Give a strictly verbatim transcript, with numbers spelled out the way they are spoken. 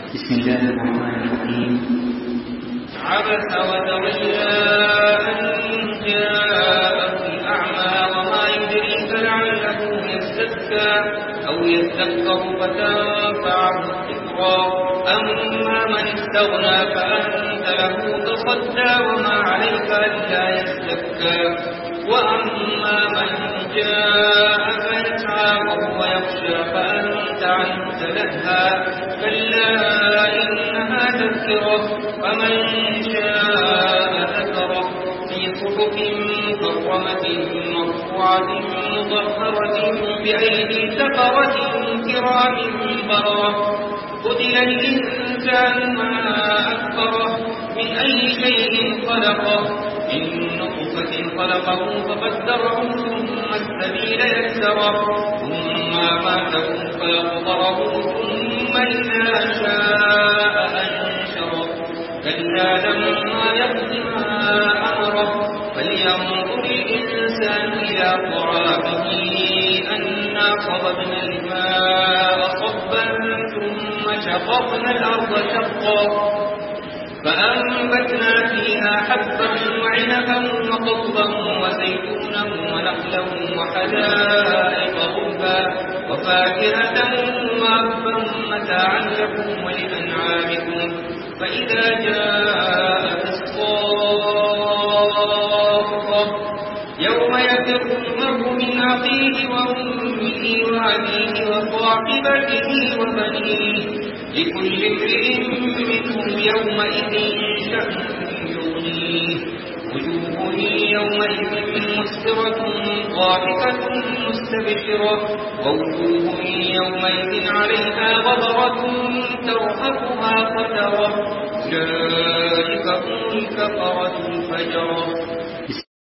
بسم الله الرحمن الرحيم. عبس وتولى أن جاءه الأعمى وما يدريك لعله يزكى أو يذكر فتنفعه الذكرى أما من استغنى فأنت له تصدى وما عليك ألا يزكى وأما من جاءك يسعى وهو يخشى فأنت عنه تلهى كلا إنها تذكرة فمن شاء ذكره في صحف مكرمة مرفوعة مطهرة بأيدي سفرة كرام بررة قتل الإنسان ما أكفره من أي شيء خلقه من نطفة خلقه فقدره ثم السبيل يسره ثم ماته فيقبره ثم إذا شاء أنشره كلا لما يقض ما أمره فلينظر الإنسان إلى طعامه أنا صببنا الماء صبا ثم شققنا الأرض شقا فأنبتنا فيها حبا وعنبا وقضبا وزيتونا ونخلا وحدائق غلبا وفاكهة وأبا متاعا لكم ولأنعامكم فإذا جاءت الصاخة يوم يفر المرء من أخيه وأمه وأبيه وصاحبته وبنيه لكل امرئ منهم يومئذ شأن يغنيه وجوه يومئذ مسفرة ضاحكة مستبشرة ووجوه يومئذ عليها غبرة ترهقها قترة أولئك هم الكفرة الفجرة.